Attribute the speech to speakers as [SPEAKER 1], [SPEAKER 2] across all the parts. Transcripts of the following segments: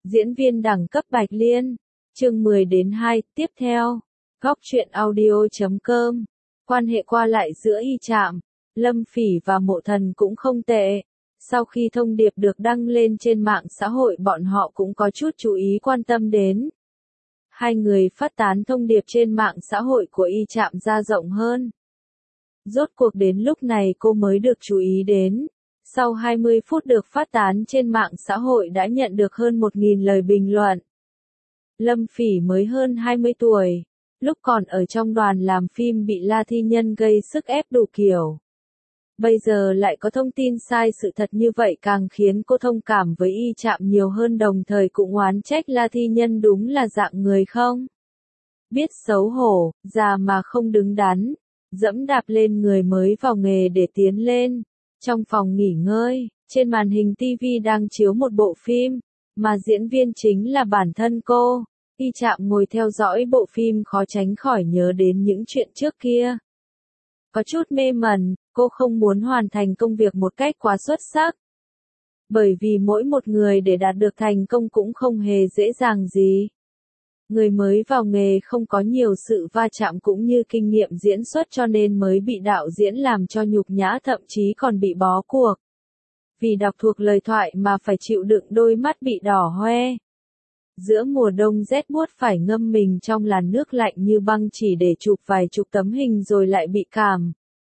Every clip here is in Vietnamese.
[SPEAKER 1] Diễn viên đẳng cấp Bạch Liên. Chương 10-2, tiếp theo. Góc truyện audio.com. Quan hệ qua lại giữa Y Trạm, Lâm Phỉ và Mộ Thần cũng không tệ. Sau khi thông điệp được đăng lên trên mạng xã hội, bọn họ cũng có chút chú ý quan tâm đến. Hai người phát tán thông điệp trên mạng xã hội của Y Trạm ra rộng hơn. Rốt cuộc đến lúc này cô mới được chú ý đến. Sau 20 phút được phát tán trên mạng xã hội đã nhận được hơn 1.000 lời bình luận. Lâm Phỉ mới hơn 20 tuổi, lúc còn ở trong đoàn làm phim bị La Thi Nhân gây sức ép đủ kiểu. Bây giờ lại có thông tin sai sự thật như vậy càng khiến cô thông cảm với Y Trạm nhiều hơn, đồng thời cũng oán trách La Thi Nhân đúng là dạng người không biết xấu hổ, già mà không đứng đắn, dẫm đạp lên người mới vào nghề để tiến lên. Trong phòng nghỉ ngơi, trên màn hình TV đang chiếu một bộ phim, mà diễn viên chính là bản thân cô. Y Trạm ngồi theo dõi bộ phim khó tránh khỏi nhớ đến những chuyện trước kia. Có chút mê mẩn, cô không muốn hoàn thành công việc một cách quá xuất sắc. Bởi vì mỗi một người để đạt được thành công cũng không hề dễ dàng gì. Người mới vào nghề không có nhiều sự va chạm cũng như kinh nghiệm diễn xuất, cho nên mới bị đạo diễn làm cho nhục nhã, thậm chí còn bị bó cuộc. Vì đọc thuộc lời thoại mà phải chịu đựng đôi mắt bị đỏ hoe. Giữa mùa đông rét buốt phải ngâm mình trong làn nước lạnh như băng chỉ để chụp vài chục tấm hình rồi lại bị cảm.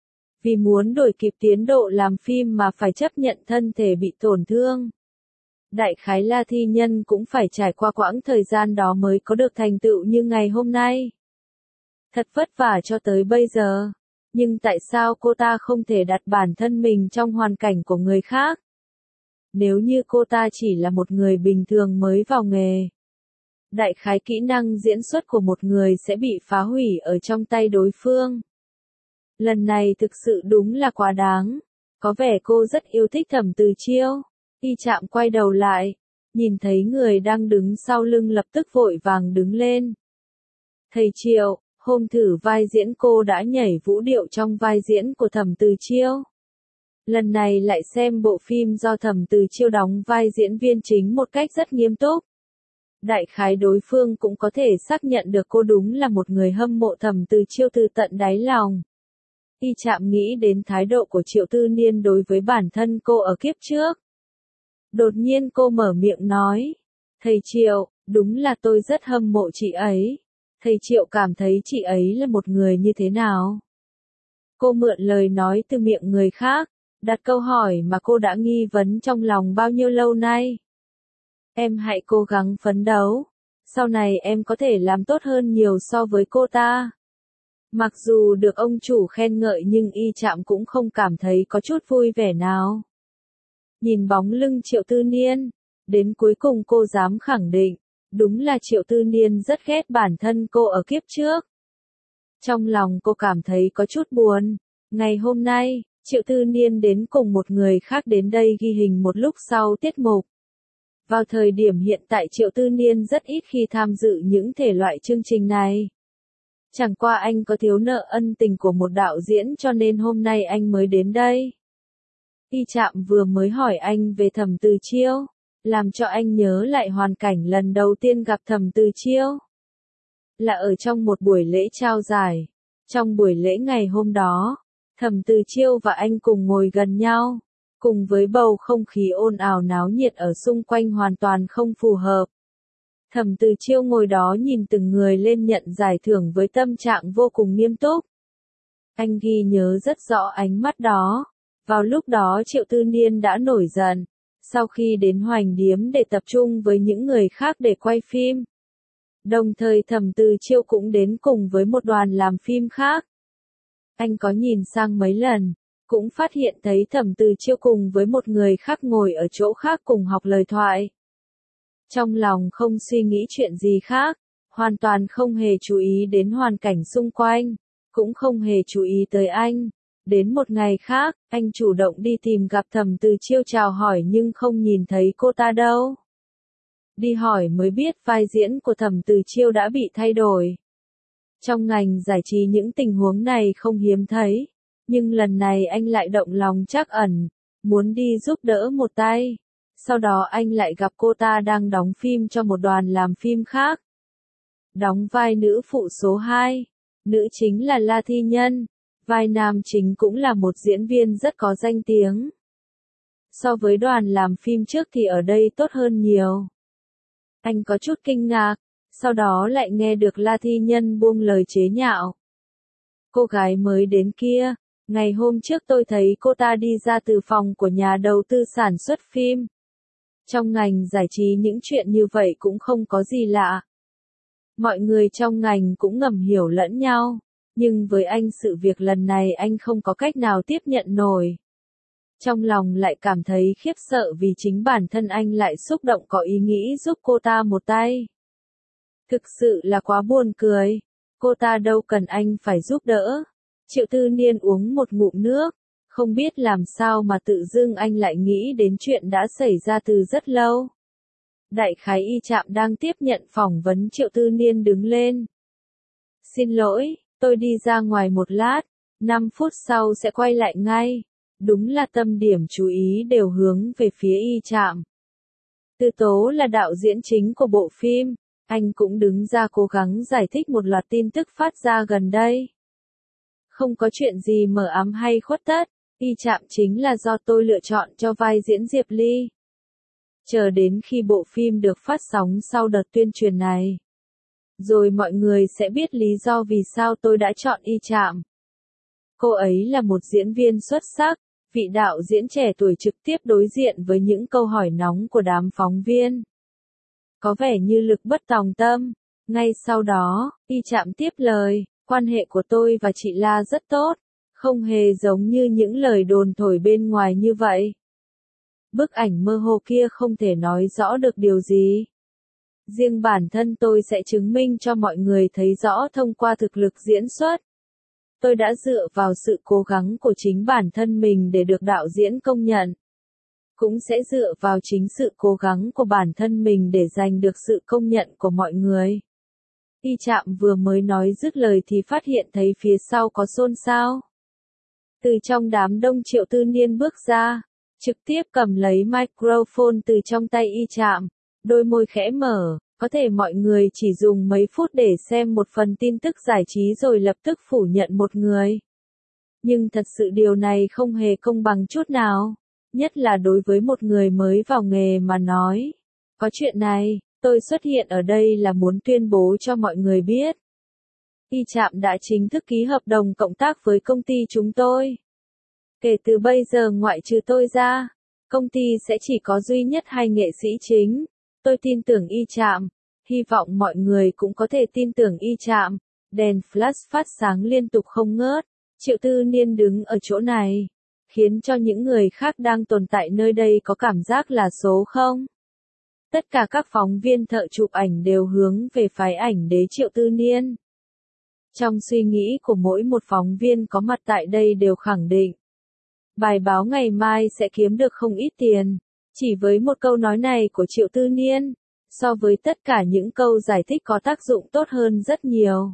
[SPEAKER 1] Vì muốn đuổi kịp tiến độ làm phim mà phải chấp nhận thân thể bị tổn thương. Đại khái La Thi Nhân cũng phải trải qua quãng thời gian đó mới có được thành tựu như ngày hôm nay. Thật vất vả cho tới bây giờ. Nhưng tại sao cô ta không thể đặt bản thân mình trong hoàn cảnh của người khác? Nếu như cô ta chỉ là một người bình thường mới vào nghề, đại khái kỹ năng diễn xuất của một người sẽ bị phá hủy ở trong tay đối phương. Lần này thực sự đúng là quá đáng. Có vẻ cô rất yêu thích Thẩm Từ Chiêu. Y Trạm quay đầu lại, nhìn thấy người đang đứng sau lưng lập tức vội vàng đứng lên. Thầy Triệu, hôm thử vai diễn cô đã nhảy vũ điệu trong vai diễn của Thẩm Từ Chiêu. Lần này lại xem bộ phim do Thẩm Từ Chiêu đóng vai diễn viên chính một cách rất nghiêm túc. Đại khái đối phương cũng có thể xác nhận được cô đúng là một người hâm mộ Thẩm Từ Chiêu từ tận đáy lòng. Y Trạm nghĩ đến thái độ của Triệu Tư Niên đối với bản thân cô ở kiếp trước. Đột nhiên cô mở miệng nói, thầy Triệu, đúng là tôi rất hâm mộ chị ấy. Thầy Triệu cảm thấy chị ấy là một người như thế nào? Cô mượn lời nói từ miệng người khác, đặt câu hỏi mà cô đã nghi vấn trong lòng bao nhiêu lâu nay. Em hãy cố gắng phấn đấu, sau này em có thể làm tốt hơn nhiều so với cô ta. Mặc dù được ông chủ khen ngợi nhưng Y Trạm cũng không cảm thấy có chút vui vẻ nào. Nhìn bóng lưng Triệu Tư Niên, đến cuối cùng cô dám khẳng định, đúng là Triệu Tư Niên rất ghét bản thân cô ở kiếp trước. Trong lòng cô cảm thấy có chút buồn. Ngày hôm nay, Triệu Tư Niên đến cùng một người khác đến đây ghi hình một lúc sau tiết mục. Vào thời điểm hiện tại Triệu Tư Niên rất ít khi tham dự những thể loại chương trình này. Chẳng qua anh có thiếu nợ ân tình của một đạo diễn cho nên hôm nay anh mới đến đây. Y Trạm vừa mới hỏi anh về Thẩm Từ Chiêu, làm cho anh nhớ lại hoàn cảnh lần đầu tiên gặp Thẩm Từ Chiêu. Là ở trong một buổi lễ trao giải. Trong buổi lễ ngày hôm đó, Thẩm Từ Chiêu và anh cùng ngồi gần nhau, cùng với bầu không khí ồn ào náo nhiệt ở xung quanh hoàn toàn không phù hợp. Thẩm Từ Chiêu ngồi đó nhìn từng người lên nhận giải thưởng với tâm trạng vô cùng nghiêm túc. Anh ghi nhớ rất rõ ánh mắt đó. Vào lúc đó Triệu Tư Niên đã nổi giận, sau khi đến Hoành Điếm để tập trung với những người khác để quay phim. Đồng thời Thẩm Từ Chiêu cũng đến cùng với một đoàn làm phim khác. Anh có nhìn sang mấy lần, cũng phát hiện thấy Thẩm Từ Chiêu cùng với một người khác ngồi ở chỗ khác cùng học lời thoại. Trong lòng không suy nghĩ chuyện gì khác, hoàn toàn không hề chú ý đến hoàn cảnh xung quanh, cũng không hề chú ý tới anh. Đến một ngày khác, anh chủ động đi tìm gặp Thẩm Từ Chiêu chào hỏi nhưng không nhìn thấy cô ta đâu. Đi hỏi mới biết vai diễn của Thẩm Từ Chiêu đã bị thay đổi. Trong ngành giải trí những tình huống này không hiếm thấy, nhưng lần này anh lại động lòng trắc ẩn, muốn đi giúp đỡ một tay. Sau đó anh lại gặp cô ta đang đóng phim cho một đoàn làm phim khác. Đóng vai nữ phụ số 2. Nữ chính là La Thi Nhân. Vai nam chính cũng là một diễn viên rất có danh tiếng. So với đoàn làm phim trước thì ở đây tốt hơn nhiều. Anh có chút kinh ngạc, sau đó lại nghe được La Thi Nhân buông lời chế nhạo. Cô gái mới đến kia, ngày hôm trước tôi thấy cô ta đi ra từ phòng của nhà đầu tư sản xuất phim. Trong ngành giải trí những chuyện như vậy cũng không có gì lạ. Mọi người trong ngành cũng ngầm hiểu lẫn nhau, nhưng với anh sự việc lần này anh không có cách nào tiếp nhận nổi. Trong lòng lại cảm thấy khiếp sợ vì chính bản thân anh lại xúc động có ý nghĩ giúp cô ta một tay. Thực sự là quá buồn cười, cô ta đâu cần anh phải giúp đỡ. Triệu Tư Niên uống một ngụm nước, không biết làm sao mà tự dưng anh lại nghĩ đến chuyện đã xảy ra từ rất lâu. Đại khái Y Trạm đang tiếp nhận phỏng vấn, Triệu Tư Niên đứng lên. Xin lỗi, tôi đi ra ngoài một lát, 5 phút sau sẽ quay lại ngay. Đúng là tâm điểm chú ý đều hướng về phía Y Trạm. Tư Tố là đạo diễn chính của bộ phim, anh cũng đứng ra cố gắng giải thích một loạt tin tức phát ra gần đây. Không có chuyện gì mờ ám hay khuất tất, Y Trạm chính là do tôi lựa chọn cho vai diễn Diệp Ly. Chờ đến khi bộ phim được phát sóng sau đợt tuyên truyền này, rồi mọi người sẽ biết lý do vì sao tôi đã chọn Y Trạm. Cô ấy là một diễn viên xuất sắc, vị đạo diễn trẻ tuổi trực tiếp đối diện với những câu hỏi nóng của đám phóng viên. Có vẻ như lực bất tòng tâm. Ngay sau đó, Y Trạm tiếp lời, quan hệ của tôi và chị La rất tốt, không hề giống như những lời đồn thổi bên ngoài như vậy. Bức ảnh mơ hồ kia không thể nói rõ được điều gì. Riêng bản thân tôi sẽ chứng minh cho mọi người thấy rõ thông qua thực lực diễn xuất. Tôi đã dựa vào sự cố gắng của chính bản thân mình để được đạo diễn công nhận. Cũng sẽ dựa vào chính sự cố gắng của bản thân mình để giành được sự công nhận của mọi người. Y Trạm vừa mới nói dứt lời thì phát hiện thấy phía sau có xôn xao. Từ trong đám đông Triệu Tư Niên bước ra, trực tiếp cầm lấy microphone từ trong tay Y Trạm, đôi môi khẽ mở. Có thể mọi người chỉ dùng mấy phút để xem một phần tin tức giải trí rồi lập tức phủ nhận một người. Nhưng thật sự điều này không hề công bằng chút nào, nhất là đối với một người mới vào nghề mà nói. Có chuyện này, tôi xuất hiện ở đây là muốn tuyên bố cho mọi người biết. Y Trạm đã chính thức ký hợp đồng cộng tác với công ty chúng tôi. Kể từ bây giờ ngoại trừ tôi ra, công ty sẽ chỉ có duy nhất 2 nghệ sĩ chính. Tôi tin tưởng Y Trạm, hy vọng mọi người cũng có thể tin tưởng Y Trạm. Đèn flash phát sáng liên tục không ngớt. Triệu Tư Niên đứng ở chỗ này, khiến cho những người khác đang tồn tại nơi đây có cảm giác là số không. Tất cả các phóng viên thợ chụp ảnh đều hướng về phái ảnh đế Triệu Tư Niên. Trong suy nghĩ của mỗi một phóng viên có mặt tại đây đều khẳng định, bài báo ngày mai sẽ kiếm được không ít tiền. Chỉ với một câu nói này của Triệu Tư Niên, so với tất cả những câu giải thích có tác dụng tốt hơn rất nhiều.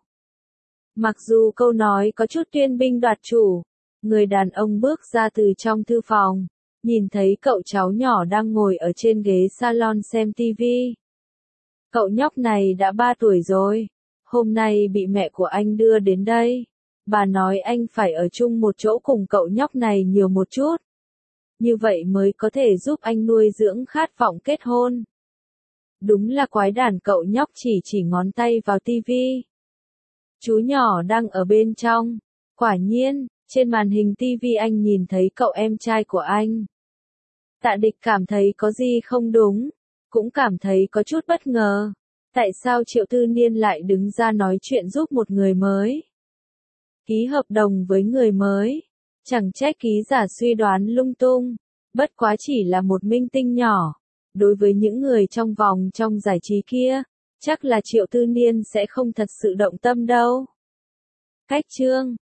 [SPEAKER 1] Mặc dù câu nói có chút tuyên binh đoạt chủ, người đàn ông bước ra từ trong thư phòng, nhìn thấy cậu cháu nhỏ đang ngồi ở trên ghế salon xem TV. Cậu nhóc này đã 3 tuổi rồi, hôm nay bị mẹ của anh đưa đến đây. Bà nói anh phải ở chung một chỗ cùng cậu nhóc này nhiều một chút. Như vậy mới có thể giúp anh nuôi dưỡng khát vọng kết hôn. Đúng là quái đản, cậu nhóc chỉ ngón tay vào tivi. Chú nhỏ đang ở bên trong. Quả nhiên, trên màn hình tivi anh nhìn thấy cậu em trai của anh. Tạ Địch cảm thấy có gì không đúng, cũng cảm thấy có chút bất ngờ. Tại sao Triệu Tư Niên lại đứng ra nói chuyện giúp một người mới? Ký hợp đồng với người mới. Chẳng trách ký giả suy đoán lung tung. Bất quá chỉ là một minh tinh nhỏ. Đối với những người trong giải trí kia, chắc là Triệu Tư Niên sẽ không thật sự động tâm đâu. Cách chương